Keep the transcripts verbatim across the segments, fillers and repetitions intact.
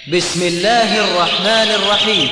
بسم الله الرحمن الرحيم.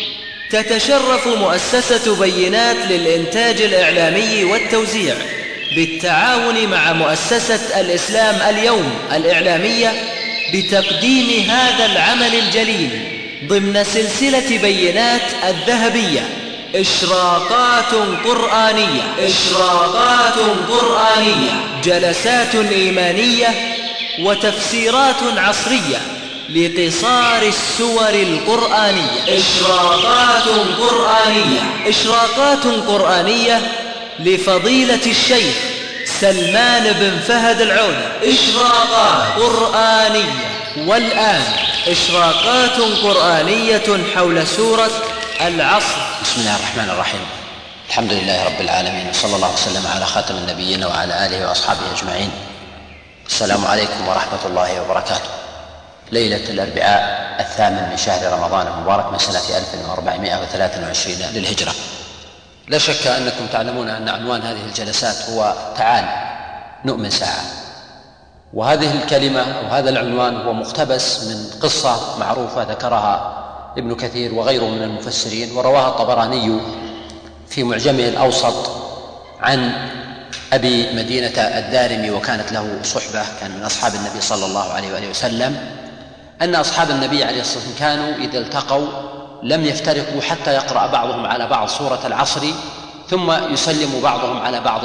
تتشرف مؤسسة بينات للإنتاج الإعلامي والتوزيع بالتعاون مع مؤسسة الإسلام اليوم الإعلامية بتقديم هذا العمل الجليل ضمن سلسلة بينات الذهبية، إشراقات قرآنية إشراقات قرآنية جلسات إيمانية وتفسيرات عصرية لقصار السور القرآنية. إشراقات قرآنية إشراقات قرآنية لفضيلة الشيخ سلمان بن فهد العودة. إشراقات قرآنية. والآن إشراقات قرآنية حول سورة العصر. بسم الله الرحمن الرحيم. الحمد لله رب العالمين، وصلى الله وسلم على خاتم النبيين وعلى آله وأصحابه أجمعين. السلام عليكم ورحمة الله وبركاته. ليلة الأربعاء الثامن من شهر رمضان المبارك من سنة ألف وأربعمائة وثلاثة وعشرين للهجرة. لا شك أنكم تعلمون أن عنوان هذه الجلسات هو تعال نؤمن ساعة، وهذه الكلمة أو هذا العنوان هو مقتبس من قصة معروفة ذكرها ابن كثير وغيره من المفسرين، ورواها الطبراني في معجمه الأوسط عن أبي مدينة الدارمي، وكانت له صحبة، كان من أصحاب النبي صلى الله عليه وآله وسلم، أن أصحاب النبي عليه الصلاة والسلام كانوا إذا التقوا لم يفترقوا حتى يقرأ بعضهم على بعض سورة العصر ثم يسلم بعضهم على بعض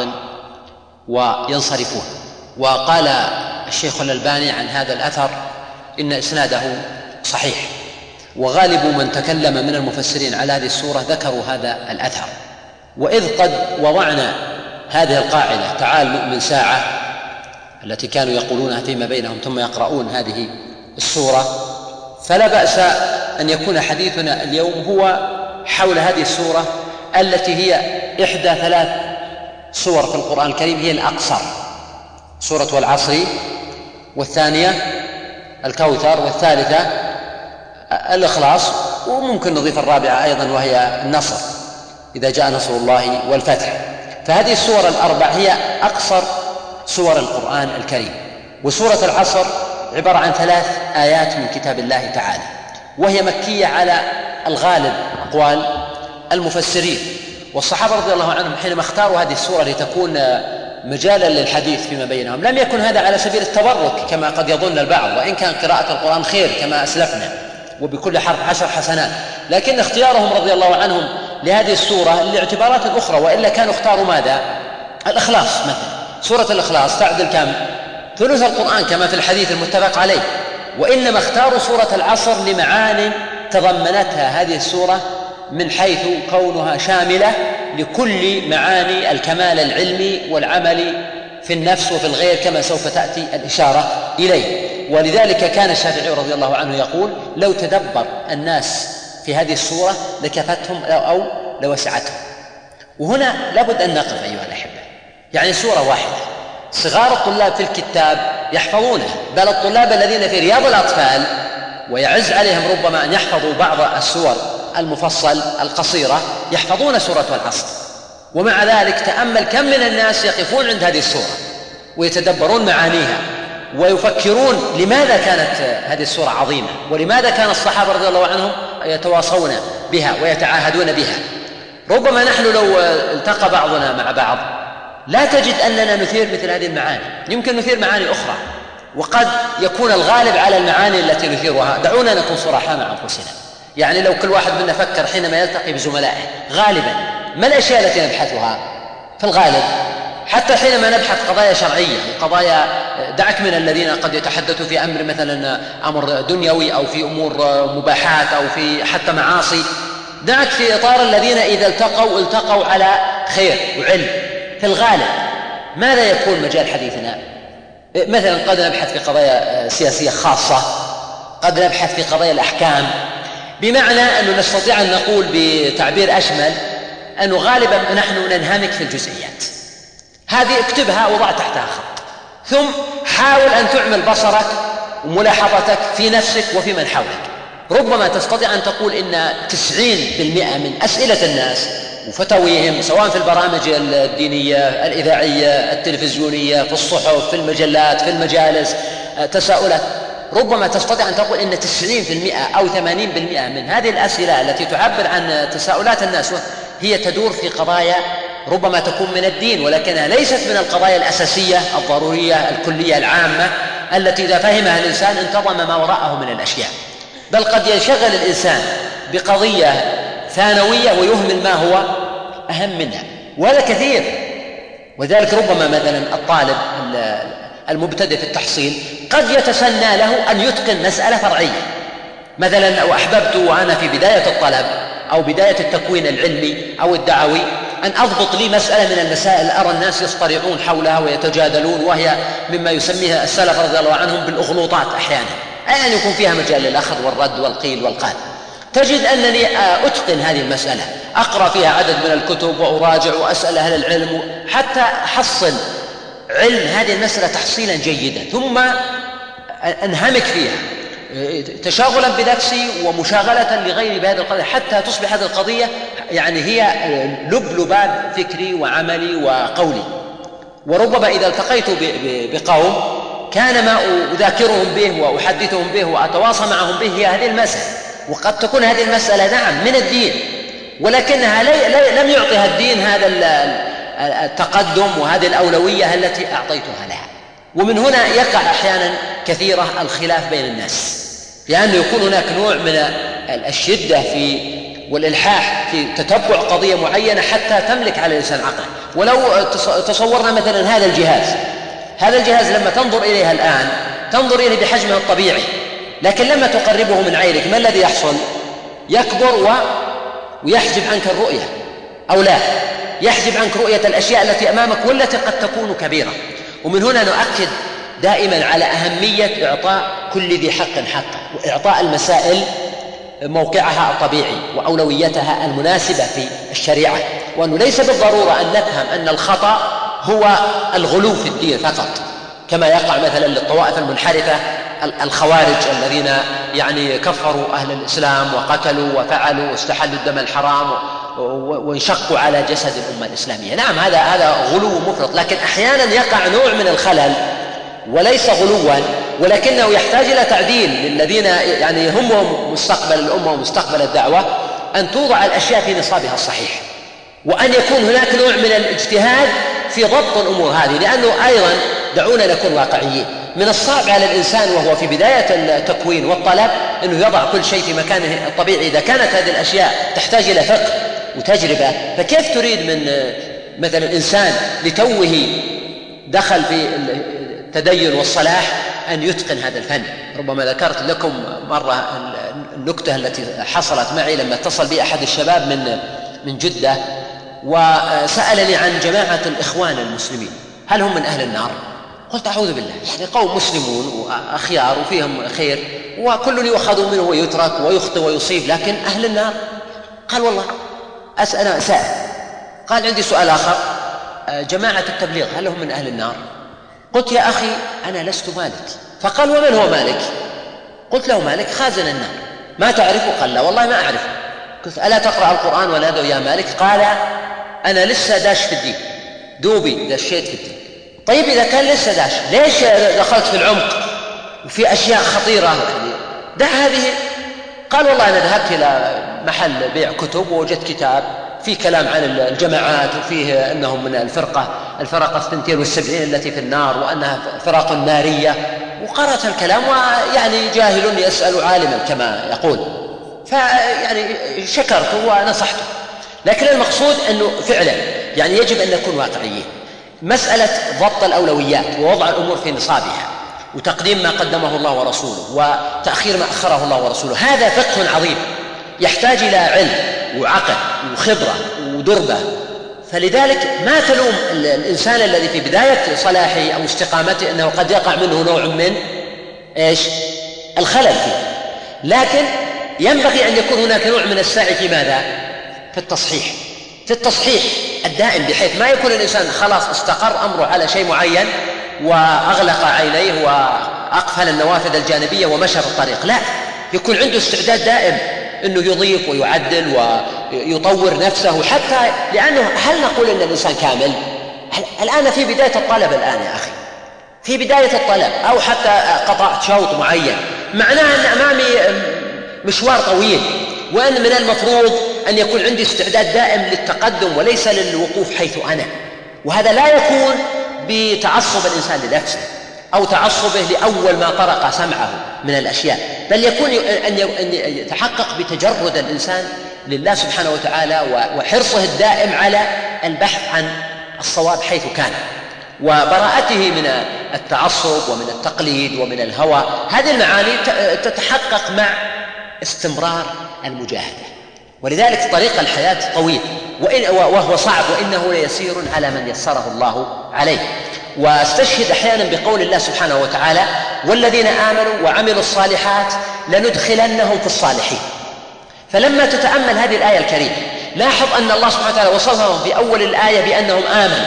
وينصرفون. وقال الشيخ الألباني عن هذا الأثر إن إسناده صحيح، وغالب من تكلم من المفسرين على هذه السورة ذكروا هذا الأثر. وإذ قد وضعنا هذه القاعدة تعال نؤمن ساعة التي كانوا يقولونها فيما بينهم ثم يقرؤون هذه السورة، فلا بأس أن يكون حديثنا اليوم هو حول هذه السورة التي هي إحدى ثلاث سور في القرآن الكريم، هي الأقصر، سورة والعصر، والثانية الكوثر، والثالثة الإخلاص، وممكن نضيف الرابعة أيضا وهي النصر إذا جاء نصر الله والفتح. فهذه السور الأربع هي أقصر سور القرآن الكريم. وسورة العصر عبارة عن ثلاث آيات من كتاب الله تعالى، وهي مكية على الغالب أقوال المفسرين. والصحابة رضي الله عنهم حينما اختاروا هذه السورة لتكون مجالا للحديث فيما بينهم لم يكن هذا على سبيل التبرك كما قد يظن البعض، وإن كان قراءة القرآن خير كما أسلفنا وبكل حرف عشر حسنات، لكن اختيارهم رضي الله عنهم لهذه السورة لاعتبارات أخرى، وإلا كانوا اختاروا ماذا؟ الإخلاص مثلا. سورة الإخلاص تعدل كم؟ ثلث القرآن كما في الحديث المتفق عليه. وإنما اختاروا سورة العصر لمعاني تضمنتها هذه السورة من حيث كونها شاملة لكل معاني الكمال العلمي والعمل في النفس وفي الغير كما سوف تأتي الإشارة إليه. ولذلك كان الشافعي رضي الله عنه يقول لو تدبر الناس في هذه السورة لكفتهم أو لوسعتهم. وهنا لابد أن نقف أيها الأحبة، يعني سورة واحدة صغار الطلاب في الكتاب يحفظونها، بل الطلاب الذين في رياض الأطفال ويعز عليهم ربما أن يحفظوا بعض السور المفصل القصيرة يحفظون سورة العصر. ومع ذلك تأمل كم من الناس يقفون عند هذه السورة ويتدبرون معانيها ويفكرون لماذا كانت هذه السورة عظيمة، ولماذا كان الصحابة رضي الله عنهم يتواصون بها ويتعاهدون بها. ربما نحن لو التقى بعضنا مع بعض لا تجد أننا نثير مثل هذه المعاني، يمكن نثير معاني أخرى، وقد يكون الغالب على المعاني التي نثيرها. دعونا نكون صراحة مع أنفسنا، يعني لو كل واحد منا فكر حينما يلتقي بزملائه غالبا ما الأشياء التي نبحثها في الغالب؟ حتى حينما نبحث قضايا شرعية وقضايا، دعك من الذين قد يتحدثوا في أمر مثلا أمر دنيوي أو في أمور مباحات أو في حتى معاصي، دعك في إطار الذين إذا التقوا التقوا على خير وعلم. في الغالب ماذا يكون مجال حديثنا؟ مثلا قد نبحث في قضايا سياسية خاصة، قد نبحث في قضايا الأحكام، بمعنى أنه نستطيع أن نقول بتعبير أشمل أنه غالبا نحن ننهمك في الجزئيات. هذه اكتبها وضع تحتها خط، ثم حاول أن تعمل بصرك وملاحظتك في نفسك وفي من حولك. ربما تستطيع أن تقول إن تسعين بالمئة من أسئلة الناس وفتاويهم سواء في البرامج الدينية الإذاعية التلفزيونية في الصحف في المجلات في المجالس تساؤلات ربما تستطيع أن تقول إن تسعين بالمئة أو ثمانين بالمئة من هذه الأسئلة التي تعبر عن تساؤلات الناس هي تدور في قضايا ربما تكون من الدين، ولكنها ليست من القضايا الأساسية الضرورية الكلية العامة التي إذا فهمها الإنسان انتظم ما وراءه من الأشياء. بل قد ينشغل الإنسان بقضية ثانوية ويهمل ما هو أهم منها، وهذا كثير. وذلك ربما مثلا الطالب المبتدئ في التحصيل قد يتسنى له أن يتقن مسألة فرعية، مثلا لو أحببت وأنا في بداية الطلب أو بداية التكوين العلمي أو الدعوي أن أضبط لي مسألة من المسائل أرى الناس يصطرعون حولها ويتجادلون، وهي مما يسميها السلف رضي الله عنهم بالأغلوطات أحيانا، أحيانا يكون فيها مجال للأخذ والرد والقيل والقال. تجد أنني أتقن هذه المسألة، أقرأ فيها عدد من الكتب وأراجع وأسأل أهل العلم حتى أحصل علم هذه المسألة تحصيلا جيدا، ثم أنهمك فيها تشاغلا بنفسي ومشاغلة لغيري بهذه القضية حتى تصبح هذه القضية يعني هي لب لباب فكري وعملي وقولي. وربما إذا التقيت بقوم كان ما أذاكرهم به وأحدثهم به وأتواصى معهم به هي هذه المسألة، وقد تكون هذه المسألة نعم من الدين، ولكنها لم يعطيها الدين هذا التقدم وهذه الأولوية التي أعطيتها لها. ومن هنا يقع أحيانا كثيرة الخلاف بين الناس، لأنه يكون هناك نوع من الشدة في والإلحاح في تتبع قضية معينة حتى تملك على الإنسان عقله. ولو تصورنا مثلا هذا الجهاز هذا الجهاز لما تنظر إليها الآن تنظر إليه بحجمه الطبيعي، لكن لما تقربه من عينك ما الذي يحصل؟ يكبر و... ويحجب عنك الرؤية، أو لا يحجب عنك رؤية الأشياء التي أمامك والتي قد تكون كبيرة. ومن هنا نؤكد دائما على أهمية إعطاء كل ذي حق حقه، وإعطاء المسائل موقعها الطبيعي وأولويتها المناسبة في الشريعة، وأنه ليس بالضرورة أن نفهم أن الخطأ هو الغلو في الدين فقط، كما يقع مثلا للطوائف المنحرفة الخوارج الذين يعني كفروا أهل الإسلام وقتلوا وفعلوا واستحلوا الدم الحرام وانشقوا على جسد الأمة الإسلامية. نعم هذا هذا غلو مفرط، لكن أحيانا يقع نوع من الخلل وليس غلوا، ولكنه يحتاج إلى تعديل للذين يعني يهمهم مستقبل الأمة ومستقبل الدعوة، أن توضع الأشياء في نصابها الصحيح، وأن يكون هناك نوع من الاجتهاد في ضبط الأمور هذه. لأنه أيضا دعونا نكون واقعيين، من الصعب على الإنسان وهو في بداية التكوين والطلب أنه يضع كل شيء في مكانه الطبيعي. إذا كانت هذه الأشياء تحتاج إلى فقه وتجربة، فكيف تريد من مثلا إنسان لتوه دخل في التدين والصلاح أن يتقن هذا الفن؟ ربما ذكرت لكم مرة النكتة التي حصلت معي لما اتصل بي أحد الشباب من من جدة وسألني عن جماعة الإخوان المسلمين هل هم من أهل النار؟ قلت أعوذ بالله، يعني قوم مسلمون وأخيار وفيهم خير وكل يؤخذ منه ويترك ويخطئ ويصيب، لكن أهل النار؟ قال والله أسأل سائل. قال عندي سؤال آخر، جماعة التبليغ هل هم من أهل النار؟ قلت يا أخي أنا لست مالك. فقال ومن هو مالك؟ قلت له مالك خازن النار. ما تعرفه؟ قال لا والله ما أعرفه. قلت ألا تقرأ القرآن ولا دو يا مالك؟ قال أنا لسه داش في الدين، دوبي دشيت في الدين. طيب إذا كان لسه داش ليش دخلت في العمق وفي أشياء خطيرة دع هذه؟ قال والله أنا ذهبت إلى محل بيع كتب ووجدت كتاب فيه كلام عن الجماعات وفيه أنهم من الفرقة الفرقة الثنتين والسبعين التي في النار وأنها فرق نارية، وقرأت الكلام ويعني جاهل يسأل عالما كما يقول، فيعني شكرته ونصحته. لكن المقصود أنه فعلا يعني يجب أن نكون واقعيين. مسألة ضبط الأولويات ووضع الأمور في نصابها وتقديم ما قدمه الله ورسوله وتأخير ما أخره الله ورسوله، هذا فقه عظيم يحتاج إلى علم وعقل وخبرة ودربة. فلذلك ما تلوم الإنسان الذي في بداية صلاحه أو استقامته أنه قد يقع منه نوع من إيش؟ الخلل فيه، لكن ينبغي أن يكون هناك نوع من السعي في ماذا؟ في التصحيح في التصحيح الدائم، بحيث ما يكون الإنسان خلاص استقر أمره على شيء معين وأغلق عينيه وأقفل النوافذ الجانبية ومشى في الطريق، لا، يكون عنده استعداد دائم أنه يضيف ويعدل ويطور نفسه، حتى لأنه هل نقول أن الإنسان كامل؟ الآن في بداية الطلب الآن يا أخي، في بداية الطلب أو حتى قطعت شوط معين، معناها أن أمامي مشوار طويل، وأن من المفروض أن يكون عندي استعداد دائم للتقدم وليس للوقوف حيث أنا. وهذا لا يكون بتعصب الإنسان لنفسه أو تعصبه لأول ما طرق سمعه من الأشياء، بل يكون أن يتحقق بتجرد الإنسان لله سبحانه وتعالى وحرصه الدائم على البحث عن الصواب حيث كان، وبراءته من التعصب ومن التقليد ومن الهوى. هذه المعاني تتحقق مع استمرار المجاهدة. ولذلك طريق الحياة طويل وهو صعب، وإنه ليسير على من يسره الله عليه. واستشهد أحيانا بقول الله سبحانه وتعالى: والذين آمنوا وعملوا الصالحات لندخلنهم في الصالحين. فلما تتأمل هذه الآية الكريمة لاحظ أن الله سبحانه وتعالى وصفهم في أول الآية بأنهم آمنوا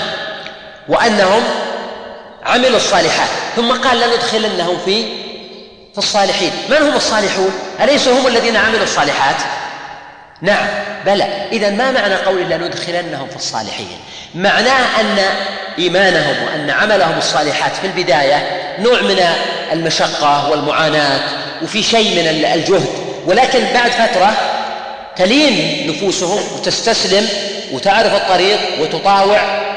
وأنهم عملوا الصالحات، ثم قال لندخلنهم في في الصالحين. من هم الصالحون؟ أليسوا هم الذين عملوا الصالحات؟ نعم، بلى. إذن ما معنى قول لندخلنهم في الصالحين؟ معناه أن إيمانهم وأن عملهم الصالحات في البداية نوع من المشقة والمعاناة وفي شيء من الجهد، ولكن بعد فترة تلين نفوسهم وتستسلم وتعرف الطريق وتطاوع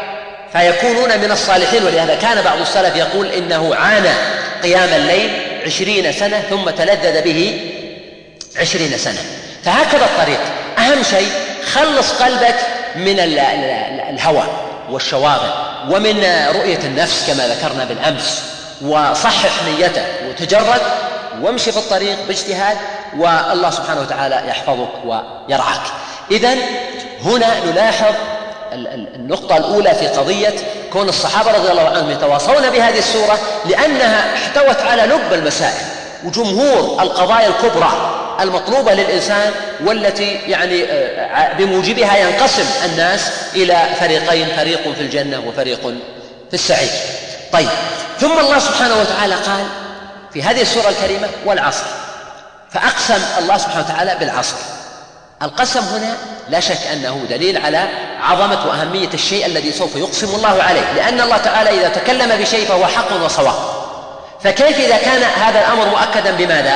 فيكونون من الصالحين. ولهذا كان بعض السلف يقول إنه عانى قيام الليل عشرين سنة ثم تلذذ به عشرين سنة. فهكذا الطريق. أهم شيء خلص قلبك من الهوى والشواغل ومن رؤية النفس كما ذكرنا بالأمس، وصحح نيته وتجرد وامشي في الطريق باجتهاد، والله سبحانه وتعالى يحفظك ويرعاك. إذن هنا نلاحظ النقطة الأولى في قضية كون الصحابة رضي الله عنهم يتواصون بهذه السورة، لأنها احتوت على لب المسائل وجمهور القضايا الكبرى المطلوبة للإنسان، والتي يعني بموجبها ينقسم الناس إلى فريقين، فريق في الجنة وفريق في السعير. طيب، ثم الله سبحانه وتعالى قال في هذه السورة الكريمة: والعصر. فأقسم الله سبحانه وتعالى بالعصر. القسم هنا لا شك أنه دليل على عظمة وأهمية الشيء الذي سوف يقسم الله عليه، لأن الله تعالى إذا تكلم بشيء فهو حق وصواب. فكيف إذا كان هذا الأمر مؤكدا بماذا؟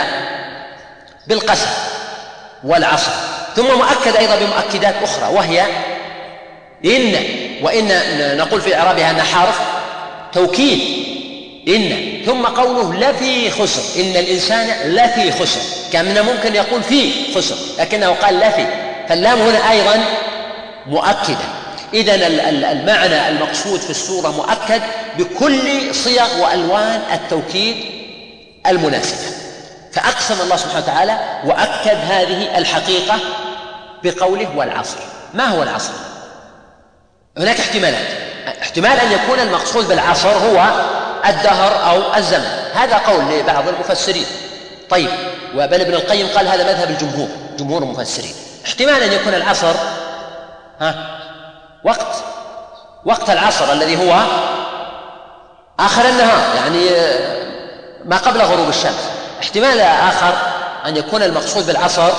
بالقسم والعصر، ثم مؤكد أيضا بمؤكدات أخرى وهي إن، وإن نقول في إعرابها أنها حرف توكيد إن، ثم قوله لفي خسر، إن الإنسان لفي خسر، كان ممكن يقول في خسر لكنه قال لفي، فاللام هنا أيضا مؤكدة. إذن المعنى المقصود في السورة مؤكد بكل صيغ وألوان التوكيد المناسبة. فأقسم الله سبحانه وتعالى وأكد هذه الحقيقة بقوله: والعصر. ما هو العصر؟ هناك احتمالات. احتمال أن يكون المقصود بالعصر هو الدهر أو الزمن، هذا قول لبعض المفسرين. طيب، وبل ابن القيم قال هذا مذهب الجمهور، جمهور المفسرين. احتمال أن يكون العصر ها وقت وقت العصر الذي هو آخر النهار، يعني ما قبل غروب الشمس. احتمال آخر أن يكون المقصود بالعصر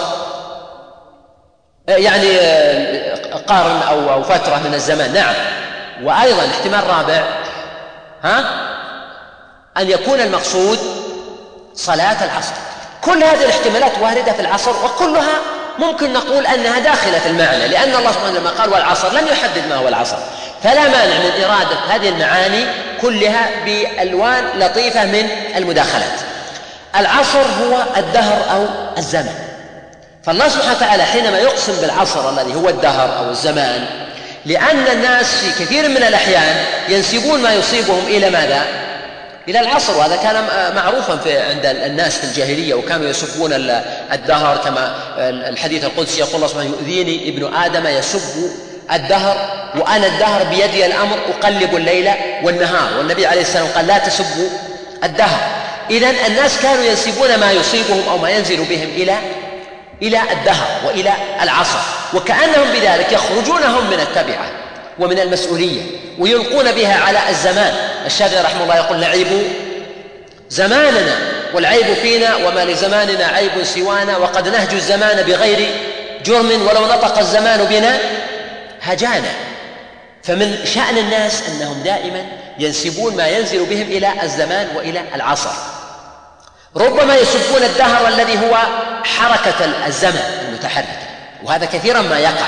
يعني قارن أو فترة من الزمان. نعم. وأيضا احتمال رابع ها أن يكون المقصود صلاة العصر. كل هذه الاحتمالات واردة في العصر، وكلها ممكن نقول أنها داخلة في المعنى، لأن الله سبحانه لما قال والعصر لم يحدد ما هو العصر، فلا مانع من إرادة هذه المعاني كلها بألوان لطيفة من المداخلات. العصر هو الدهر أو الزمن. فالله سبحانه وتعالى حينما يقسم بالعصر الذي هو الدهر أو الزمان، لأن الناس في كثير من الأحيان ينسبون ما يصيبهم إلى ماذا؟ إلى العصر، وهذا كان معروفا في عند الناس في الجاهلية، وكانوا يسبون الدهر كما الحديث القدسي يقول الله سبحانه: يؤذيني ابن آدم يسب الدهر وأنا الدهر بيدي الأمر أقلب الليل والنهار. والنبي عليه السلام قال: لا تسبوا الدهر. إذن الناس كانوا ينسبون ما يصيبهم أو ما ينزل بهم إلى إلى الدهر وإلى العصر، وكأنهم بذلك يخرجونهم من التبعة ومن المسؤولية ويلقون بها على الزمان. الشافعي رحمه الله يقول: نعيب زماننا والعيب فينا، وما لزماننا عيب سوانا، وقد نهج الزمان بغير جرم، ولو نطق الزمان بنا هجانا. فمن شأن الناس أنهم دائما ينسبون ما ينزل بهم إلى الزمان وإلى العصر. ربما يسبون الدهر الذي هو حركة الزمن المتحرك، وهذا كثيرا ما يقع.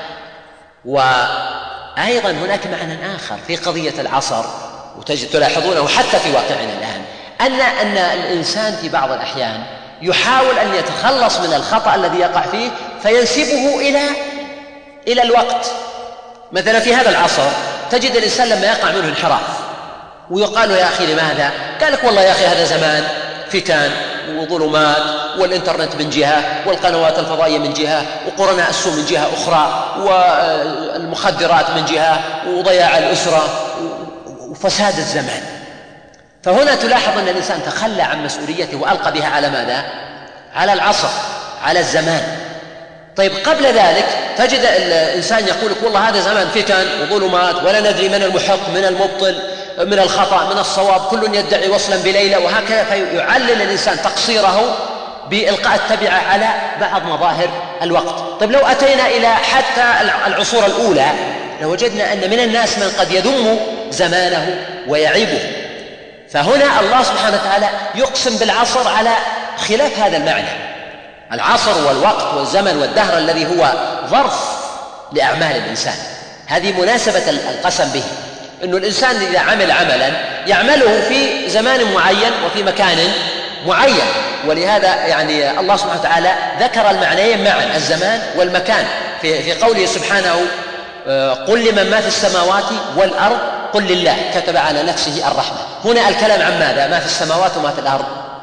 وأيضا هناك معنى آخر في قضية العصر، وتجد تلاحظونه حتى في واقعنا الآن، أن أن الإنسان في بعض الأحيان يحاول أن يتخلص من الخطأ الذي يقع فيه فينسبه إلى إلى الوقت. مثلا في هذا العصر تجد الإنسان لما يقع منه انحراف ويقال له يا أخي لماذا؟ قال لك والله يا أخي هذا زمان فتن وظلمات، والإنترنت من جهة، والقنوات الفضائية من جهة، وقرناء السوء من جهة أخرى، والمخدرات من جهة، وضياع الأسرة وفساد الزمان. فهنا تلاحظ أن الإنسان تخلى عن مسؤوليته وألقى بها على ماذا؟ على العصر، على الزمان. طيب قبل ذلك تجد الإنسان يقول لك والله هذا زمان فتن وظلمات ولا ندري من المحق من المبطل من الخطأ من الصواب، كل يدعي وصلا بليلى، وهكذا. فيعلل الإنسان تقصيره بإلقاء التبعة على بعض مظاهر الوقت. طيب لو أتينا إلى حتى العصور الأولى لوجدنا أن من الناس من قد يذم زمانه ويعيبه. فهنا الله سبحانه وتعالى يقسم بالعصر على خلاف هذا المعنى. العصر والوقت والزمن والدهر الذي هو ظرف لأعمال الإنسان، هذه مناسبة القسم به، أن الإنسان إذا عمل عملا يعمله في زمان معين وفي مكان معين. ولهذا يعني الله سبحانه وتعالى ذكر المعنيين معا، الزمان والمكان، في, في قوله سبحانه قل لمن ما في السماوات والأرض قل لله كتب على نفسه الرحمة. هنا الكلام عن ماذا؟ ما في السماوات وما في الأرض،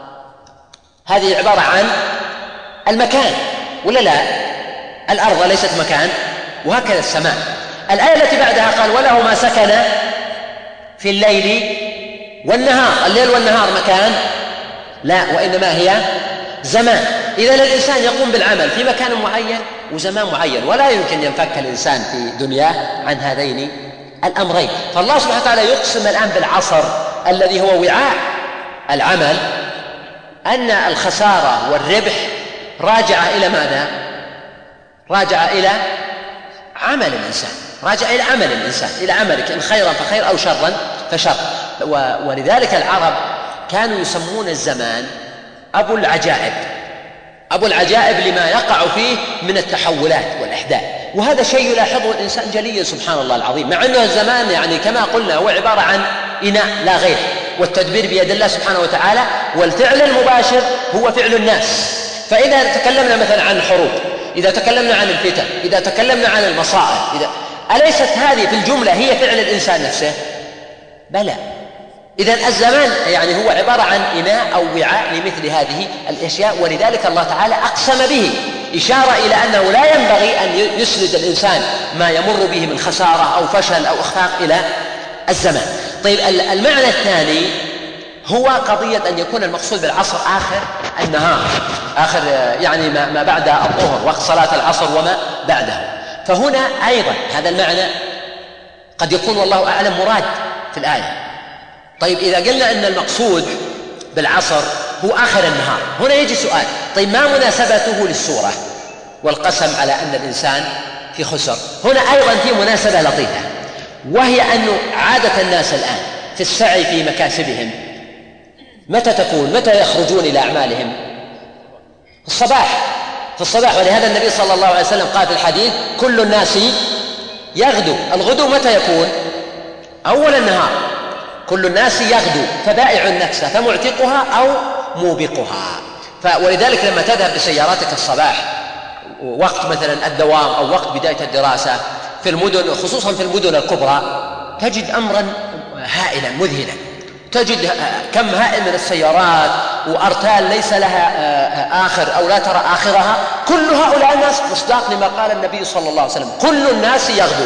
هذه عبارة عن المكان ولا لا؟ الأرض ليست مكان، وهكذا السماء. الآية التي بعدها قال وله ما سكن في الليل والنهار. الليل والنهار مكان؟ لا، وإنما هي زمان. إذا الإنسان يقوم بالعمل في مكان معين وزمان معين، ولا يمكن ينفك الإنسان في دنياه عن هذين الأمرين. فالله سبحانه وتعالى يقسم الآن بالعصر الذي هو وعاء العمل، أن الخسارة والربح راجع إلى ماذا؟ راجع إلى عمل الإنسان، راجع إلى عمل الإنسان، إلى عملك، إن خيرا فخير أو شرا فشر. ولذلك العرب كانوا يسمون الزمان أبو العجائب، أبو العجائب لما يقع فيه من التحولات والإحداث. وهذا شيء يلاحظه الإنسان جليا سبحان الله العظيم، مع أنه الزمان يعني كما قلنا هو عبارة عن إناء لا غير، والتدبير بيد الله سبحانه وتعالى، والفعل المباشر هو فعل الناس. فإذا تكلمنا مثلا عن الحروب، إذا تكلمنا عن الفتن، إذا تكلمنا عن المصائب، إذا أليست هذه في الجملة هي فعل الإنسان نفسه؟ بلى. إذن الزمان يعني هو عبارة عن إناء أو وعاء لمثل هذه الأشياء، ولذلك الله تعالى أقسم به، إشارة إلى أنه لا ينبغي أن يسند الإنسان ما يمر به من خسارة أو فشل أو إخفاق إلى الزمان. طيب المعنى الثاني هو قضية أن يكون المقصود بالعصر آخر النهار، آخر يعني ما بعد الظهر، وقت صلاة العصر وما بعده. فهنا أيضا هذا المعنى قد يكون والله أعلم مراد في الآية. طيب إذا قلنا أن المقصود بالعصر هو آخر النهار، هنا يجي سؤال، طيب ما مناسبته للسورة والقسم على أن الإنسان في خسر؟ هنا أيضا في مناسبة لطيفة، وهي أن عادة الناس الآن في السعي في مكاسبهم متى تكون؟ متى يخرجون إلى أعمالهم؟ في الصباح، في الصباح. ولهذا النبي صلى الله عليه وسلم قال في الحديث كل الناس يغدو. الغدو متى يكون؟ أول النهار. كل الناس يغدو، فبائع نفسه فمعتقها أو موبقها. ولذلك لما تذهب بسياراتك الصباح وقت مثلا الدوام أو وقت بداية الدراسة في المدن، خصوصا في المدن الكبرى، تجد أمرا هائلا مذهلا، تجد كم هائل من السيارات وأرتال ليس لها آخر أو لا ترى آخرها. كل هؤلاء الناس مصداق لما قال النبي صلى الله عليه وسلم كل الناس يغدو،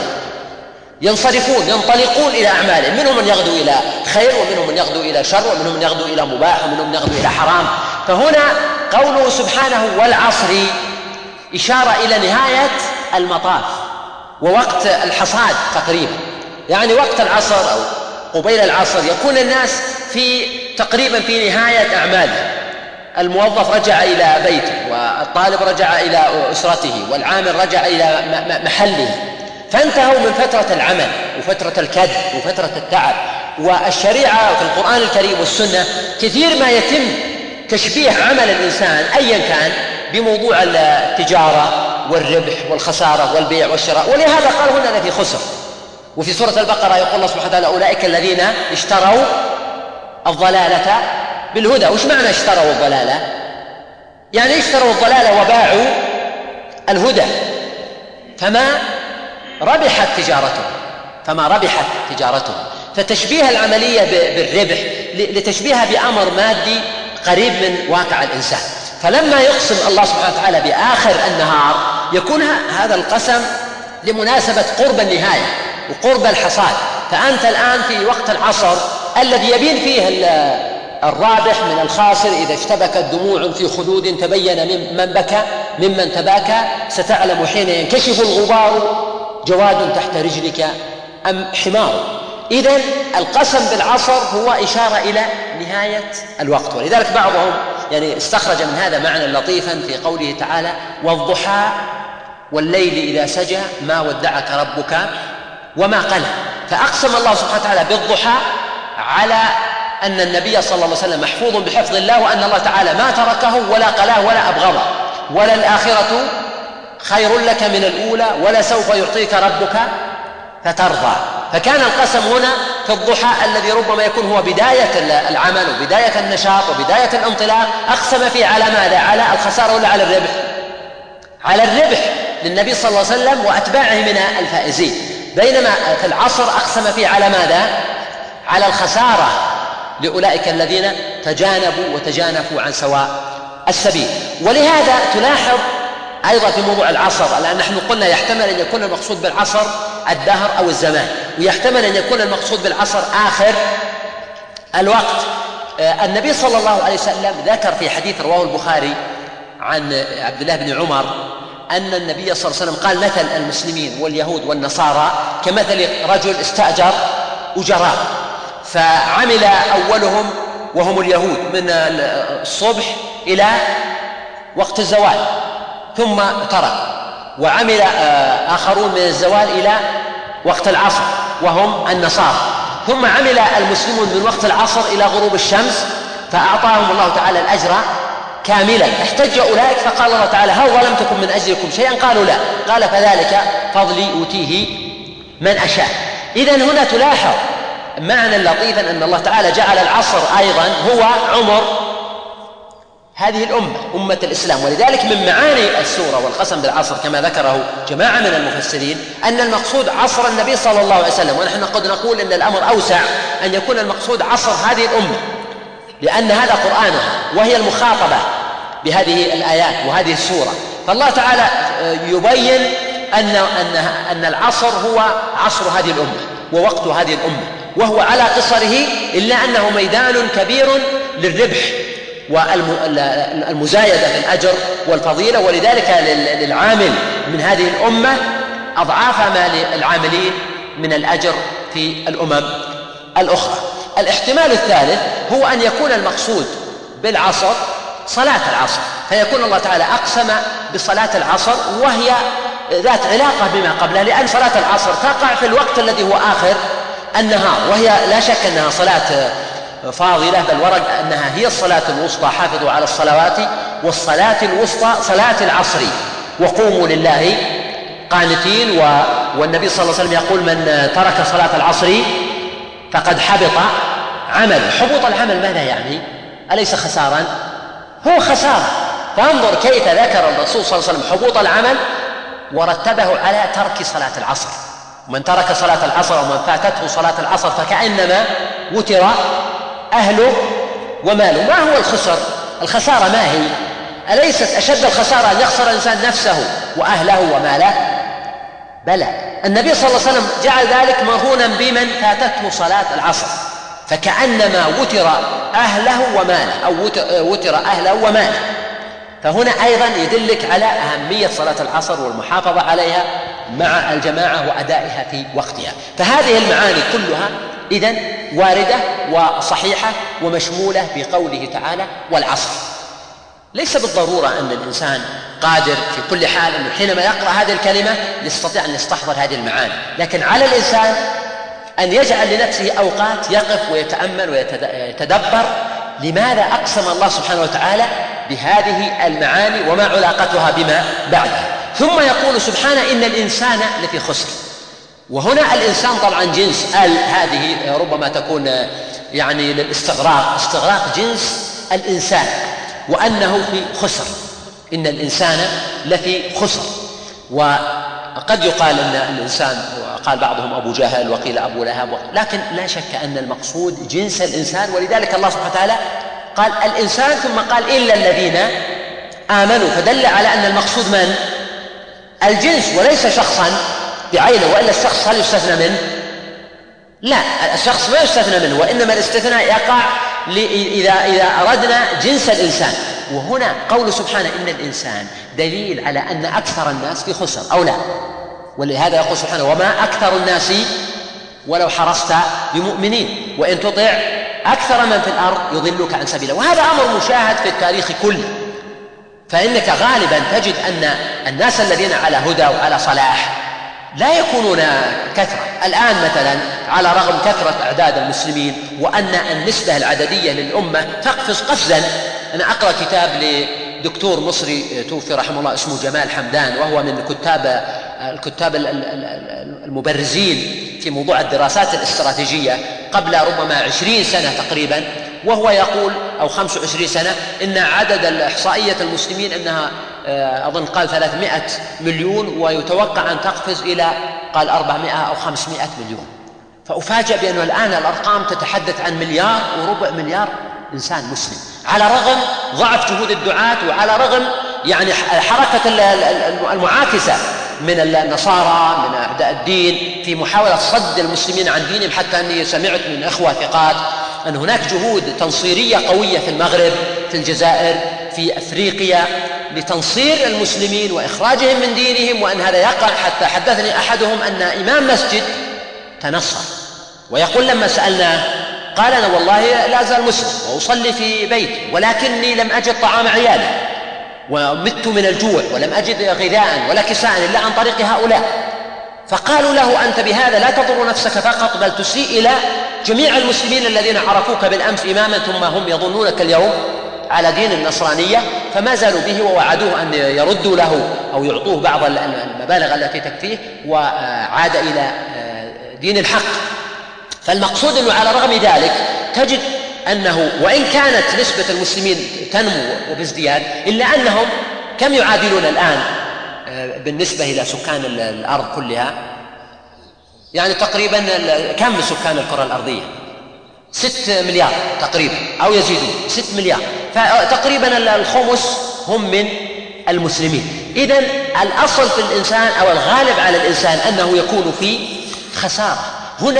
ينصرفون ينطلقون إلى أعمالهم، منهم من يغدو إلى خير ومنهم من يغدو إلى شر ومنهم من يغدو إلى مباح ومنهم من يغدو إلى حرام. فهنا قوله سبحانه والعصر إشارة إلى نهاية المطاف ووقت الحصاد تقريبا، يعني وقت العصر أو قبيل العصر يكون الناس في تقريبا في نهاية أعماله. الموظف رجع إلى بيته، والطالب رجع إلى أسرته، والعامل رجع إلى محله، فانتهوا من فترة العمل وفترة الكد وفترة التعب، والشريعة في القرآن الكريم والسنة كثير ما يتم تشبيه عمل الإنسان أيا كان بموضوع التجارة والربح والخسارة والبيع والشراء، ولهذا قال هنا في خسر. وفي سورة البقرة يقول الله سبحانه وتعالى أولئك الذين اشتروا الضلالة بالهدى. وش معنى اشتروا الضلالة؟ يعني اشتروا الضلالة وباعوا الهدى، فما ربحت تجارتهم فما ربحت تجارتهم فتشبيه العملية بالربح لتشبيهها بأمر مادي قريب من واقع الإنسان. فلما يقسم الله سبحانه وتعالى بآخر النهار يكون هذا القسم لمناسبة قرب النهاية وقرب الحصاد. فأنت الآن في وقت العصر الذي يبين فيه الرابح من الخاسر، إذا اشتبكت دموع في خدود تبين ممن بكى ممن تباكى، ستعلم حين ينكشف الغبار جواد تحت رجلك أم حمار. إذن القسم بالعصر هو إشارة إلى نهاية الوقت. ولذلك بعضهم يعني استخرج من هذا معنى لطيفا في قوله تعالى والضحى والليل إذا سجى ما ودعك ربك وما قلى. فأقسم الله سبحانه وتعالى بالضحى على أن النبي صلى الله عليه وسلم محفوظ بحفظ الله، وأن الله تعالى ما تركه ولا قلاه ولا أبغضه، ولا الآخرة خير لك من الأولى ولا سوف يعطيك ربك فترضى. فكان القسم هنا في الضحى الذي ربما يكون هو بداية العمل وبداية النشاط وبداية الانطلاق، أقسم فيه على ماذا؟ على الخسارة ولا على الربح؟ على الربح للنبي صلى الله عليه وسلم وأتباعه من الفائزين. بينما في العصر أقسم فيه على ماذا؟ على الخسارة لأولئك الذين تجانبوا وتجانفوا عن سواء السبيل. ولهذا تلاحظ أيضا في موضوع العصر، لأن نحن قلنا يحتمل أن يكون المقصود بالعصر الدهر أو الزمان، ويحتمل أن يكون المقصود بالعصر آخر الوقت. النبي صلى الله عليه وسلم ذكر في حديث رواه البخاري عن عبد الله بن عمر أن النبي صلى الله عليه وسلم قال مثل المسلمين واليهود والنصارى كمثل رجل استأجر أجراء، فعمل أولهم وهم اليهود من الصبح إلى وقت الزوال ثم ترك، وعمل آخرون من الزوال إلى وقت العصر وهم النصارى، ثم عمل المسلمون من وقت العصر إلى غروب الشمس فأعطاهم الله تعالى الأجر كاملا. احتج أولئك فقال الله تعالى هل ظلمتكم من أجلكم شيئا؟ قالوا لا. قال فذلك فضلي أوتيه من أشاء. إذن هنا تلاحظ معنى لطيفا أن الله تعالى جعل العصر أيضا هو عمر هذه الأمة أمة الإسلام. ولذلك من معاني السورة والقسم بالعصر كما ذكره جماعة من المفسرين أن المقصود عصر النبي صلى الله عليه وسلم، ونحن قد نقول أن الأمر أوسع أن يكون المقصود عصر هذه الأمة، لأن هذا قرآنها وهي المخاطبة بهذه الآيات وهذه السورة. فالله تعالى يبين أن, أن, أن العصر هو عصر هذه الأمة ووقت هذه الأمة، وهو على قصره إلا أنه ميدان كبير للربح والمزايدة في الأجر والفضيلة. ولذلك للعامل من هذه الأمة أضعاف ما للعاملين من الأجر في الأمم الأخرى. الاحتمال الثالث هو أن يكون المقصود بالعصر صلاة العصر، فيكون الله تعالى أقسم بصلاة العصر وهي ذات علاقة بما قبلها، لأن صلاة العصر تقع في الوقت الذي هو آخر النهار، وهي لا شك أنها صلاة فاضلة، بل ورد أنها هي الصلاة الوسطى، حافظوا على الصلوات والصلاة الوسطى صلاة العصر وقوموا لله قانتين. والنبي صلى الله عليه وسلم يقول من ترك صلاة العصر فقد حبط عمل. حبوط العمل ماذا يعني؟ أليس خسارا؟ هو خسارة. فانظر كيف ذكر الرسول صلى الله عليه وسلم حبوط العمل ورتبه على ترك صلاة العصر. من ترك صلاة العصر ومن فاتته صلاة العصر فكأنما وتر أهله وماله. ما هو الخسر؟ الخسارة ما هي؟ أليست أشد الخسارة أن يخسر الإنسان نفسه وأهله وماله؟ بلى، النبي صلى الله عليه وسلم جعل ذلك مرهونا بمن فاتته صلاة العصر، فكأنما وتر أهله وماله أو وتر أهله وماله. فهنا أيضا يدلك على أهمية صلاة العصر والمحافظة عليها مع الجماعة وأدائها في وقتها. فهذه المعاني كلها إذن واردة وصحيحة ومشمولة بقوله تعالى والعصر. ليس بالضرورة أن الإنسان قادر في كل حال أنه حينما يقرأ هذه الكلمة يستطيع أن يستحضر هذه المعاني، لكن على الإنسان أن يجعل لنفسه أوقات يقف ويتأمل ويتدبر لماذا أقسم الله سبحانه وتعالى بهذه المعاني وما علاقتها بما بعدها. ثم يقول سبحانه إن الإنسان لفي خسر. وهنا الإنسان طبعا جنس، ال هذه ربما تكون يعني للاستغراق، استغراق جنس الإنسان، وأنه في خسر، إن الإنسان لفي خسر. وقد يقال أن الإنسان، وقال بعضهم أبو جهل وقيل أبو لهب، لكن لا شك أن المقصود جنس الإنسان. ولذلك الله سبحانه وتعالى قال الإنسان ثم قال إلا الذين آمنوا، فدل على أن المقصود من؟ الجنس وليس شخصا بعينه، وإلا الشخص هل يستثنى منه؟ لا، الشخص ما يستثنى منه، وإنما الاستثناء يقع إذا إذا أردنا جنس الإنسان. وهنا قول سبحانه إن الإنسان دليل على أن أكثر الناس في خسر أو لا. ولهذا يقول سبحانه وما أكثر الناس ولو حرصت بمؤمنين وإن تطع أكثر من في الأرض يضلوك عن سبيله. وهذا أمر مشاهد في التاريخ كله، فإنك غالبا تجد أن الناس الذين على هدى وعلى صلاح لا يكونون كثرة. الآن مثلا على رغم كثرة أعداد المسلمين وأن النسبة العددية للأمة تقفز قفزا، أنا أقرأ كتاب لدكتور مصري توفي رحمه الله اسمه جمال حمدان، وهو من كتاب الكتاب المبرزين في موضوع الدراسات الاستراتيجية قبل ربما عشرين سنة تقريبا، وهو يقول أو خمس وعشرين سنة إن عدد الإحصائية المسلمين أنها أظن قال ثلاثمائة مليون، ويتوقع أن تقفز إلى قال أربعمائة أو خمسمائة مليون. فأفاجأ بأنه الآن الأرقام تتحدث عن مليار وربع مليار إنسان مسلم، على رغم ضعف جهود الدعاة وعلى رغم يعني حركة المعاكسة من النصارى من أعداء الدين في محاولة صد المسلمين عن دينهم. حتى أني سمعت من إخوة ثقات أن هناك جهود تنصيرية قوية في المغرب، في الجزائر، في أفريقيا لتنصير المسلمين وإخراجهم من دينهم، وأن هذا يقع. حتى حدثني أحدهم أن إمام مسجد تنصر، ويقول لما سألناه قال أنا والله لا زال مسلم وأصلي في بيتي، ولكني لم أجد طعام عيالي ومت من الجوع ولم أجد غذاء ولا كساء إلا عن طريق هؤلاء. فقالوا له أنت بهذا لا تضر نفسك فقط، بل تسيء إلى جميع المسلمين الذين عرفوك بالأمس إماما ثم هم يظنونك اليوم على دين النصرانية. فما زالوا به ووعدوه أن يردوا له أو يعطوه بعض المبالغ التي تكفيه، وعاد إلى دين الحق. فالمقصود أنه على رغم ذلك تجد أنه وإن كانت نسبة المسلمين تنمو وبازدياد، إلا أنهم كم يعادلون الآن بالنسبة إلى سكان الأرض كلها؟ يعني تقريبا كم سكان الكرة الأرضية؟ ست مليار تقريبا أو يزيدون ست مليار، فتقريبا الخمس هم من المسلمين. إذن الأصل في الإنسان أو الغالب على الإنسان أنه يكون في خسارة. هنا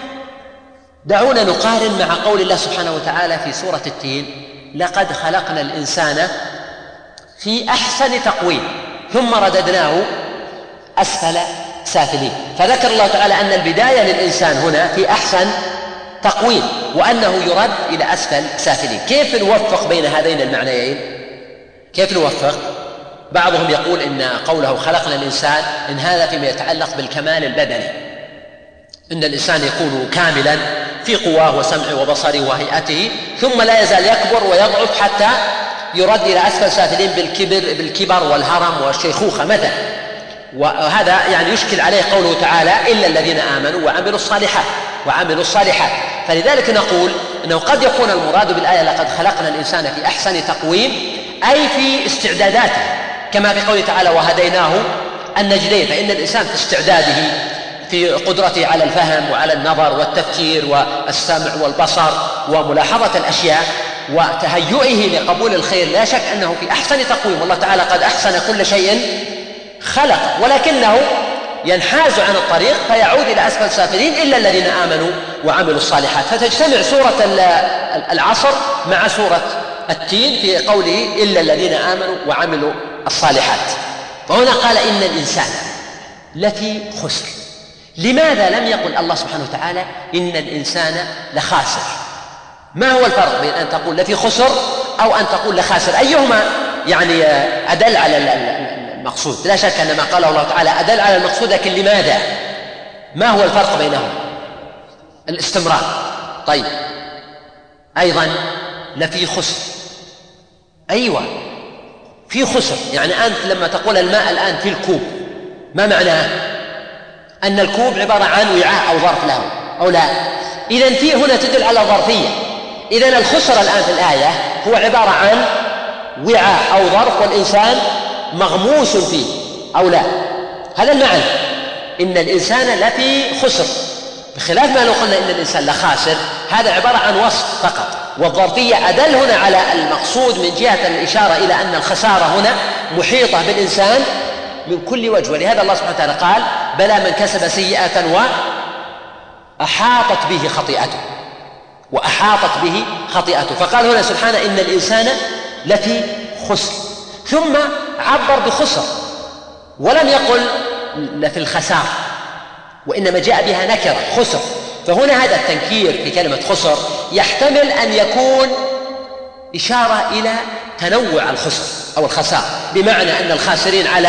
دعونا نقارن مع قول الله سبحانه وتعالى في سورة التين لقد خلقنا الإنسان في أحسن تقويم ثم رددناه أسفل سافلين. فذكر الله تعالى أن البداية للإنسان هنا في أحسن تقويم، وأنه يرد إلى أسفل سافلين. كيف نوفق بين هذين المعنيين؟ كيف نوفق؟ بعضهم يقول إن قوله خلقنا الإنسان إن هذا فيما يتعلق بالكمال البدني، إن الإنسان يكون كاملا في قواه وسمعه وبصره وهيئته، ثم لا يزال يكبر ويضعف حتى يرد إلى أسفل سافلين بالكبر, بالكبر والهرم والشيخوخة مثلا. وهذا يعني يشكل عليه قوله تعالى إلا الذين آمنوا وعملوا الصالحات وعملوا الصالحات. فلذلك نقول أنه قد يكون المراد بالآية لقد خلقنا الإنسان في أحسن تقويم أي في استعداداته، كما في قوله تعالى وهديناه النجدين، فإن الإنسان في استعداده في قدرته على الفهم وعلى النظر والتفكير والسمع والبصر وملاحظة الأشياء وتهيئه لقبول الخير، لا شك أنه في أحسن تقويم. والله تعالى قد أحسن كل شيء خلق، ولكنه ينحاز عن الطريق فيعود إلى أسفل سافلين إلا الذين آمنوا وعملوا الصالحات. فتجتمع سورة العصر مع سورة التين في قوله إلا الذين آمنوا وعملوا الصالحات. وهنا قال إن الإنسان لفي خسر. لماذا لم يقل الله سبحانه وتعالى إن الإنسان لخاسر؟ ما هو الفرق بين أن تقول لفي خسر أو أن تقول لخاسر؟ أيهما يعني أدل على المقصود؟ لا شك أن ما قاله الله تعالى أدل على المقصود، لكن لماذا؟ ما هو الفرق بينهما؟ الاستمرار. طيب أيضا لفي خسر. أيوة في خسر، يعني أنت لما تقول الماء الآن في الكوب ما معناه؟ أن الكوب عبارة عن وعاء أو ظرف له أو لا؟ إذن في هنا تدل على ظرفية. إذن الخسر الآن في الآية هو عبارة عن وعاء أو ظرف والإنسان مغموس فيه أو لا. هذا المعنى، إن الإنسان لفي خسر، بخلاف ما لو قلنا إن الإنسان لخاسر، هذا عبارة عن وصف فقط، والظرفية أدل هنا على المقصود من جهة الإشارة إلى أن الخسارة هنا محيطة بالإنسان من كل وجه. ولهذا الله سبحانه وتعالى قال بلى من كسب سيئة وأحاطت به خطيئته وأحاطت به خطيئته فقال هنا سبحانه إن الإنسان لفي خسر، ثم عبر بخسر ولم يقل لفي الخسارة، وإنما جاء بها نكرة خسر. فهنا هذا التنكير في كلمة خسر يحتمل أن يكون إشارة إلى تنوع الخسر أو الخسارة، بمعنى أن الخاسرين على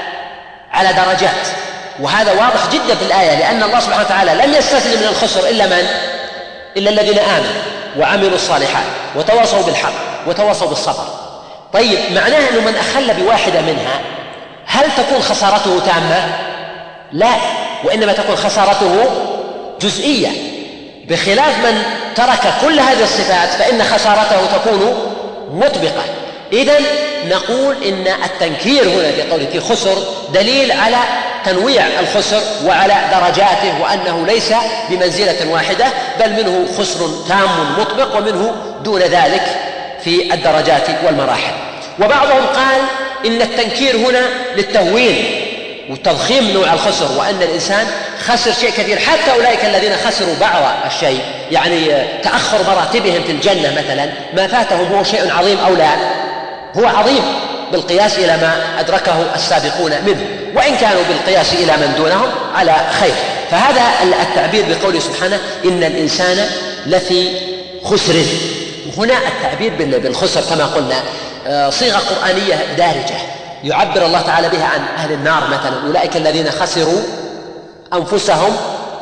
على درجات، وهذا واضح جدا في الآية، لأن الله سبحانه وتعالى لم يستثني من الخسر إلا من؟ إلا الذين آمنوا وعملوا الصالحات وتواصوا بالحق وتواصوا بالصبر. طيب معناه أنه من أخل بواحدة منها هل تكون خسارته تامة؟ لا، وإنما تكون خسارته جزئية، بخلاف من ترك كل هذه الصفات فإن خسارته تكون مطبقة. إذن نقول إن التنكير هنا في قوله في خسر دليل على تنويع الخسر وعلى درجاته، وأنه ليس بمنزلة واحدة، بل منه خسر تام مطبق ومنه دون ذلك في الدرجات والمراحل. وبعضهم قال إن التنكير هنا للتهوين وتضخيم نوع الخسر، وأن الإنسان خسر شيء كثير، حتى أولئك الذين خسروا بعض الشيء، يعني تأخر مراتبهم في الجنة مثلا، ما فاتهم هو شيء عظيم أو لا؟ هو عظيم بالقياس إلى ما أدركه السابقون منه، وإن كانوا بالقياس إلى من دونهم على خير. فهذا التعبير بقوله سبحانه إن الإنسان لفي خسر. هنا التعبير بالخسر كما قلنا صيغة قرآنية دارجة يعبر الله تعالى بها عن أهل النار مثلا، أولئك الذين خسروا أنفسهم،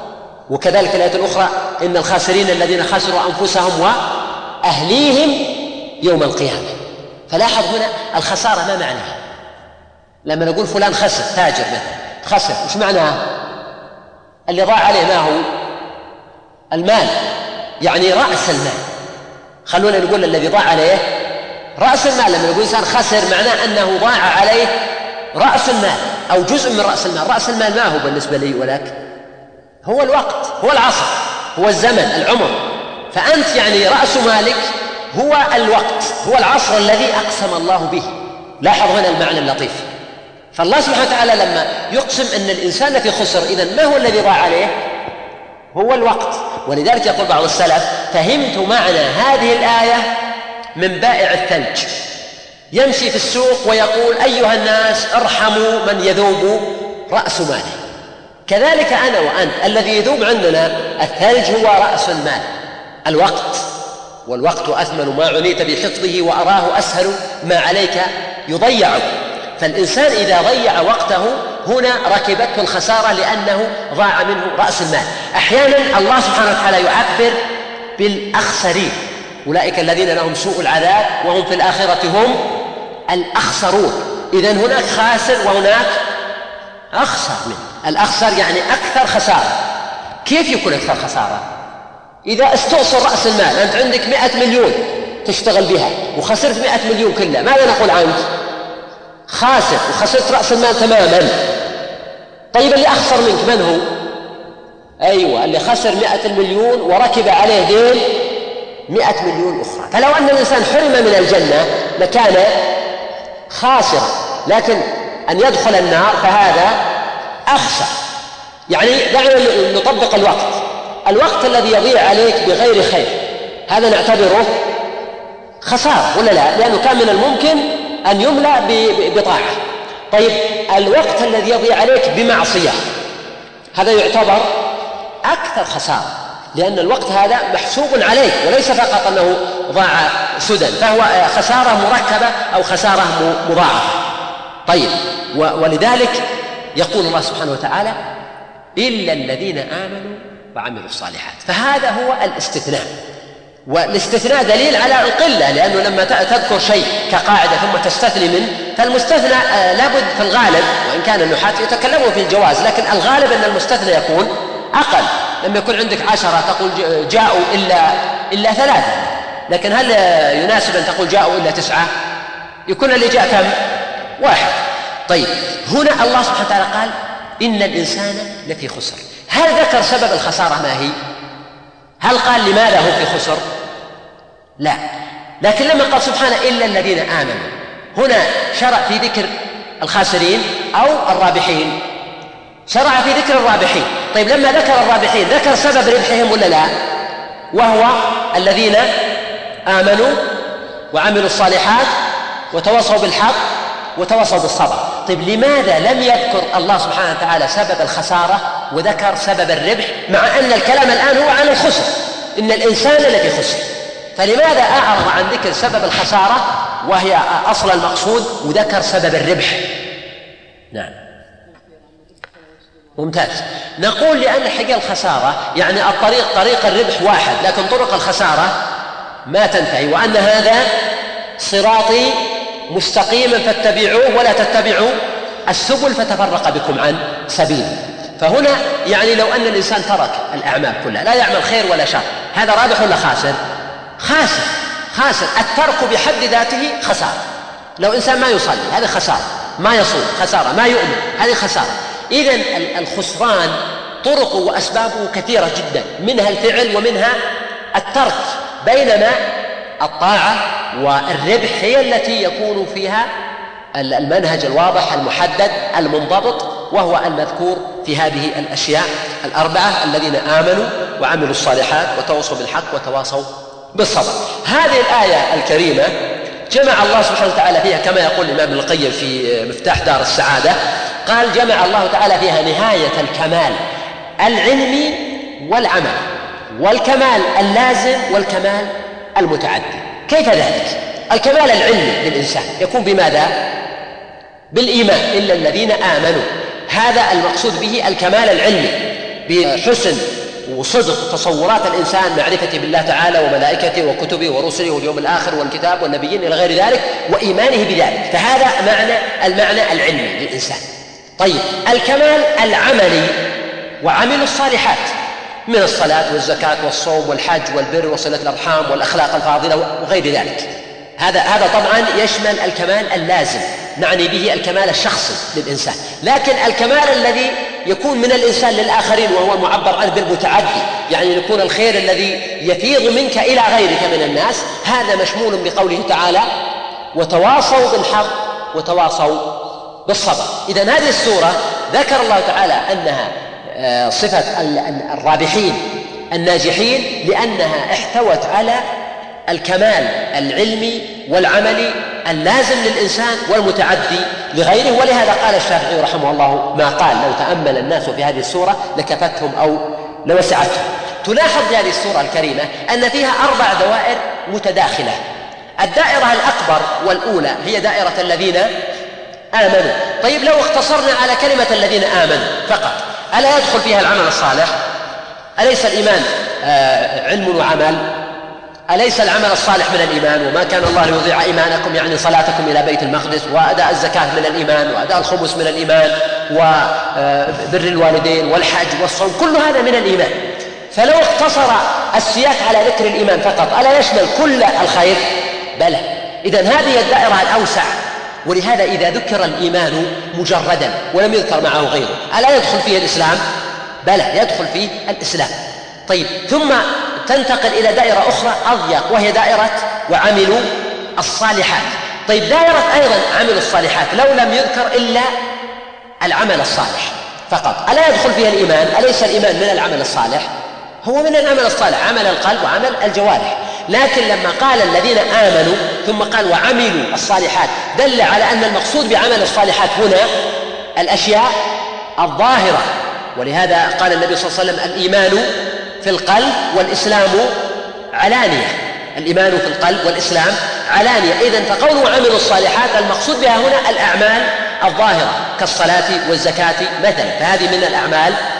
وكذلك الآية الأخرى إن الخاسرين الذين خسروا أنفسهم وأهليهم يوم القيامة. فلاحظ هنا الخسارة ما معناها؟ لما نقول فلان خسر، تاجر مثلا خسر، وش معناها؟ اللي ضاع عليه ما هو؟ المال، يعني رأس المال. خلونا نقول الذي ضاع عليه رأس المال. لما نقول إنسان خسر معناه أنه ضاع عليه رأس المال أو جزء من رأس المال. رأس المال ما هو بالنسبة لي ولك؟ هو الوقت، هو العصر، هو الزمن، العمر. فأنت يعني رأس مالك هو الوقت، هو العصر الذي أقسم الله به. لاحظ هنا المعنى اللطيف. فالله سبحانه وتعالى لما يقسم أن الإنسان في خسر، إذن ما هو الذي ضاع عليه؟ هو الوقت. ولذلك يقول بعض السلف فهمت معنى هذه الآية من بائع الثلج يمشي في السوق ويقول أيها الناس ارحموا من يذوب رأس ماله. كذلك أنا وأنت الذي يذوب عندنا الثلج هو رأس المال، الوقت، والوقت أثمن ما عنيت بحفظه وأراه أسهل ما عليك يضيع. فالإنسان إذا ضيع وقته هنا ركبته الخسارة لأنه ضاع منه رأس المال. أحيانا الله سبحانه وتعالى يعبر بالأخسرين، أولئك الذين لهم سوء العذاب وهم في الآخرة هم الأخسرون. إذن هناك خاسر وهناك أخسر منه. الأخسر يعني أكثر خسارة. كيف يكون أكثر خسارة؟ إذا استؤصل رأس المال، أنت عندك مئة مليون تشتغل بها وخسرت مئة مليون كلها، ماذا نقول عنك؟ خاسر وخسرت رأس المال تماما. طيب اللي أخسر منك من هو؟ أيوة اللي خسر مئة مليون وركب عليه دين مئة مليون أخرى. فلو أن الإنسان حرم من الجنة لكان خاسرا، لكن أن يدخل النار فهذا أخسر. يعني دعنا نطبق الوقت. الوقت الذي يضيع عليك بغير خير هذا نعتبره خسارة ولا لا؟ لأنه كان من الممكن أن يملأ بطاعة. طيب الوقت الذي يضيع عليك بمعصية هذا يعتبر أكثر خسارة، لأن الوقت هذا محسوب عليك وليس فقط أنه ضاع سدى، فهو خسارة مركبة أو خسارة مضاعفة. طيب ولذلك يقول الله سبحانه وتعالى إلا الذين آمنوا وعملوا الصالحات. فهذا هو الاستثناء، والاستثناء دليل على القلة، لأنه لما تذكر شيء كقاعدة ثم تستثني منه، فالمستثنى لابد في الغالب، وإن كان النحاة يتكلمون في الجواز، لكن الغالب أن المستثنى يكون أقل. لما يكون عندك عشرة تقول جاءوا إلا, إلا ثلاثة، لكن هل يناسب أن تقول جاءوا إلا تسعة؟ يكون اللي جاء كم؟ واحد. طيب هنا الله سبحانه وتعالى قال إن الإنسان لفي خسر. هل ذكر سبب الخسارة ما هي؟ هل قال لماذا هو في خسر؟ لا، لكن لما قال سبحانه إلا الذين آمنوا، هنا شرع في ذكر الخاسرين أو الرابحين؟ شرع في ذكر الرابحين. طيب لما ذكر الرابحين ذكر سبب ربحهم ولا لا؟ وهو الذين آمنوا وعملوا الصالحات وتواصوا بالحق وتواصوا بالصبر. طيب لماذا لم يذكر الله سبحانه وتعالى سبب الخسارة وذكر سبب الربح، مع أن الكلام الآن هو عن الخسر، إن الإنسان لفي خسر؟ فلماذا أعرض عن ذكر سبب الخسارة وهي أصل المقصود وذكر سبب الربح؟ نعم ممتاز. نقول لأن حقيقة الخسارة يعني الطريق طريق الربح واحد، لكن طرق الخسارة ما تنتهي، وأن هذا صراطي مستقيما فاتبعوه ولا تتبعوا السبل فتفرق بكم عن سبيله. فهنا يعني لو أن الإنسان ترك الأعمال كلها، لا يعمل خير ولا شر، هذا رابح ولا خاسر؟ خاسر. خاسر. الترك بحد ذاته خسارة. لو إنسان ما يصلي هذا خسارة، ما يصوم خسارة، ما يؤمن هذه خسارة. إذن الخسران طرقه وأسبابه كثيرة جدا، منها الفعل ومنها الترك، بينما الطاعة والربح هي التي يكون فيها المنهج الواضح المحدد المنضبط، وهو المذكور في هذه الأشياء الأربعة: الذين آمنوا وعملوا الصالحات وتواصوا بالحق وتواصوا بالصبر. هذه الآية الكريمة جمع الله سبحانه وتعالى فيها، كما يقول الإمام ابن القيم في مفتاح دار السعادة، قال جمع الله تعالى فيها نهاية الكمال العلمي والعمل، والكمال اللازم والكمال المتعدي. كيف ذلك؟ الكمال العلمي للإنسان يكون بماذا؟ بالإيمان، إلا الذين آمنوا، هذا المقصود به الكمال العلمي، بحسن وصدق تصورات الإنسان، معرفته بالله تعالى وملائكته وكتبه ورسله واليوم الآخر والكتاب والنبيين إلى غير ذلك، وإيمانه بذلك. فهذا معنى المعنى العلمي للإنسان. طيب الكمال العملي: وعملوا الصالحات من الصلاة والزكاة والصوم والحج والبر وصلة الأرحام والأخلاق الفاضلة وغير ذلك. هذا هذا طبعا يشمل الكمال اللازم، نعني به الكمال الشخصي للإنسان. لكن الكمال الذي يكون من الإنسان للآخرين وهو معبر عنه بالمتعدي، يعني يكون الخير الذي يفيض منك إلى غيرك من الناس، هذا مشمول بقوله تعالى: وتواصوا بالحق وتواصوا بالصبر. إذن هذه السورة ذكر الله تعالى أنها صفة الرابحين الناجحين لأنها احتوت على الكمال العلمي والعملي اللازم للإنسان والمتعدي لغيره. ولهذا قال الشافعي رحمه الله ما قال: لو تأمل الناس في هذه السورة لكفتهم أو لوسعتهم. تلاحظ في هذه السورة الكريمة أن فيها أربع دوائر متداخلة. الدائرة الأكبر والأولى هي دائرة الذين آمنوا. طيب لو اقتصرنا على كلمة الذين آمنوا فقط، ألا يدخل فيها العمل الصالح؟ أليس الإيمان آه علم وعمل؟ أليس العمل الصالح من الإيمان؟ وما كان الله ليضيع إيمانكم، يعني صلاتكم إلى بيت المقدس، وأداء الزكاة من الإيمان، وأداء الخمس من الإيمان، وبر الوالدين والحج والصوم، كل هذا من الإيمان. فلو اقتصر السياق على ذكر الإيمان فقط ألا يشمل كل الخير؟ بلى. إذن هذه الدائرة الأوسع. ولهذا إذا ذكر الإيمان مجردا ولم يذكر معه غيره ألا يدخل فيه الإسلام؟ بلى، يدخل فيه الإسلام. طيب ثم تنتقل إلى دائرة أخرى أضيق، وهي دائرة وعملوا الصالحات. طيب دائرة أيضا عملوا الصالحات لو لم يذكر إلا العمل الصالح فقط ألا يدخل فيها الإيمان؟ أليس الإيمان من العمل الصالح؟ هو من العمل الصالح، عمل القلب وعمل الجوارح. لكن لما قال الذين آمنوا ثم قال وعملوا الصالحات دل على أن المقصود بعمل الصالحات هنا الأشياء الظاهرة. ولهذا قال النبي صلى الله عليه وسلم: الإيمان في القلب والإسلام علانية. الإيمان في القلب والإسلام علانية. إذن فقوله وعملوا الصالحات المقصود بها هنا الأعمال الظاهرة كالصلاة والزكاة مثلا، فهذه من الأعمال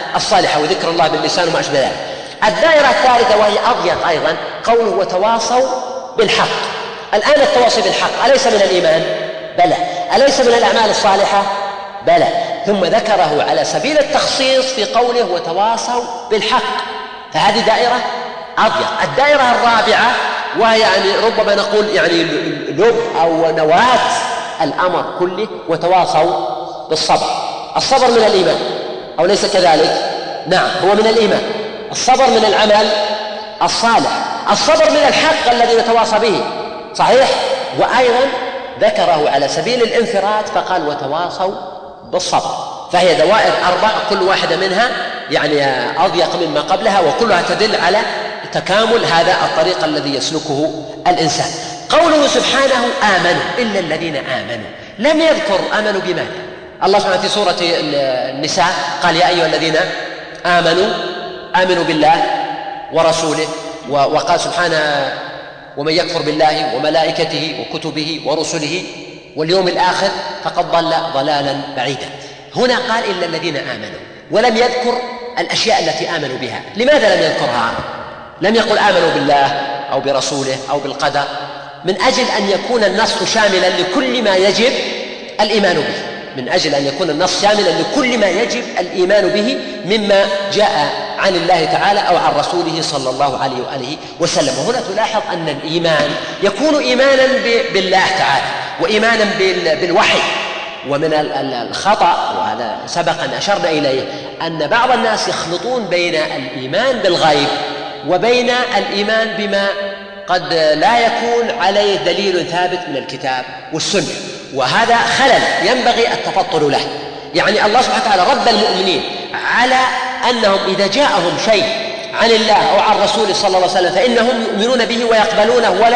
الصالحة وذكر الله باللسان وما أشبه ذلك. الدائرة الثالثة وهي أضيق أيضا قوله وتواصوا بالحق. الآن التواصي بالحق أليس من الإيمان؟ بلى. أليس من الأعمال الصالحة؟ بلى. ثم ذكره على سبيل التخصيص في قوله وتواصوا بالحق، فهذه دائرة أضيق. الدائرة الرابعة وهي يعني ربما نقول يعني لب أو نواة الأمر كله وتواصوا بالصبر. الصبر من الإيمان أو ليس كذلك؟ نعم هو من الإيمان. الصبر من العمل الصالح. الصبر من الحق الذي نتواصى به، صحيح؟ وأيضا ذكره على سبيل الانفراد فقال وتواصوا بالصبر. فهي دوائر أربع كل واحدة منها يعني أضيق مما قبلها وكلها تدل على تكامل هذا الطريق الذي يسلكه الإنسان. قوله سبحانه آمنوا إلا الذين آمنوا، لم يذكر آمنوا بماذا؟ الله سبحانه في سورة النساء قال يا أيها الذين آمنوا آمنوا بالله ورسوله، وقال سبحانه ومن يكفر بالله وملائكته وكتبه ورسله واليوم الآخر فقد ضل ضلالا بعيدا. هنا قال إلا الذين آمنوا ولم يذكر الأشياء التي آمنوا بها. لماذا لم يذكرها؟ لم يقل آمنوا بالله أو برسوله أو بالقدر، من أجل أن يكون النص شاملا لكل ما يجب الإيمان به، من أجل أن يكون النص شاملا لكل ما يجب الإيمان به مما جاء عن الله تعالى أو عن رسوله صلى الله عليه وآله وسلم. وهنا تلاحظ أن الإيمان يكون إيمانا بالله تعالى وإيمانا بالوحي. ومن الخطأ وهذا سبق أن أشرنا إليه أن بعض الناس يخلطون بين الإيمان بالغيب وبين الإيمان بما قد لا يكون عليه دليل ثابت من الكتاب والسنة، وهذا خلل ينبغي التفطن له. يعني الله سبحانه وتعالى رد المؤمنين على أنهم إذا جاءهم شيء عن الله أو عن رسوله صلى الله عليه وسلم فإنهم يؤمنون به ويقبلونه ولا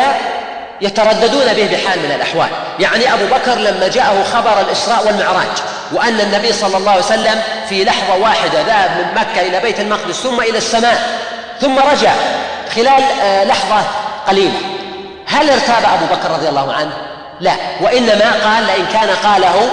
يترددون به بحال من الأحوال. يعني أبو بكر لما جاءه خبر الإسراء والمعراج وأن النبي صلى الله عليه وسلم في لحظة واحدة ذهب من مكة إلى بيت المقدس ثم إلى السماء ثم رجع خلال لحظة قليلة، هل ارتاب أبو بكر رضي الله عنه؟ لا، وإنما قال لئن كان قاله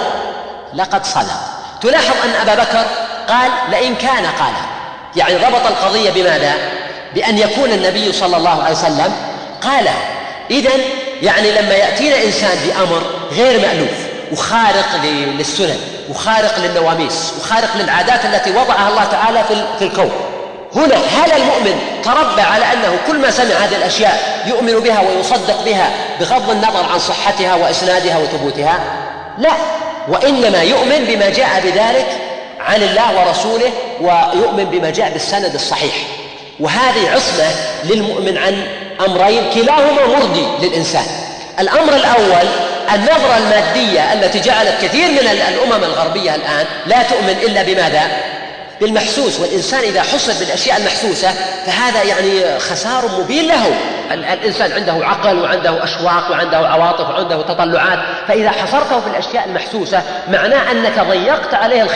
لقد صدق. تلاحظ أن أبا بكر قال لئن كان قاله، يعني ربط القضية بماذا؟ بأن يكون النبي صلى الله عليه وسلم قاله. إذن يعني لما يأتينا إنسان بأمر غير مألوف وخارق للسنن وخارق للنواميس وخارق للعادات التي وضعها الله تعالى في الكون، هنا هل المؤمن تربى على أنه كل ما سمع هذه الأشياء يؤمن بها ويصدق بها بغض النظر عن صحتها وإسنادها وثبوتها؟ لا، وإنما يؤمن بما جاء بذلك عن الله ورسوله ويؤمن بما جاء بالسند الصحيح. وهذه عصمة للمؤمن عن أمرين كلاهما مرضي للإنسان. الأمر الأول النظرة المادية التي جعلت كثير من الأمم الغربية الآن لا تؤمن إلا بماذا؟ بالمحسوس. والإنسان إذا حصل بالأشياء المحسوسة فهذا يعني خسار مبين له. الإنسان عنده عقل وعنده أشواق وعنده عواطف وعنده تطلعات، فإذا حصرته في الأشياء المحسوسة معناه أنك ضيقت عليه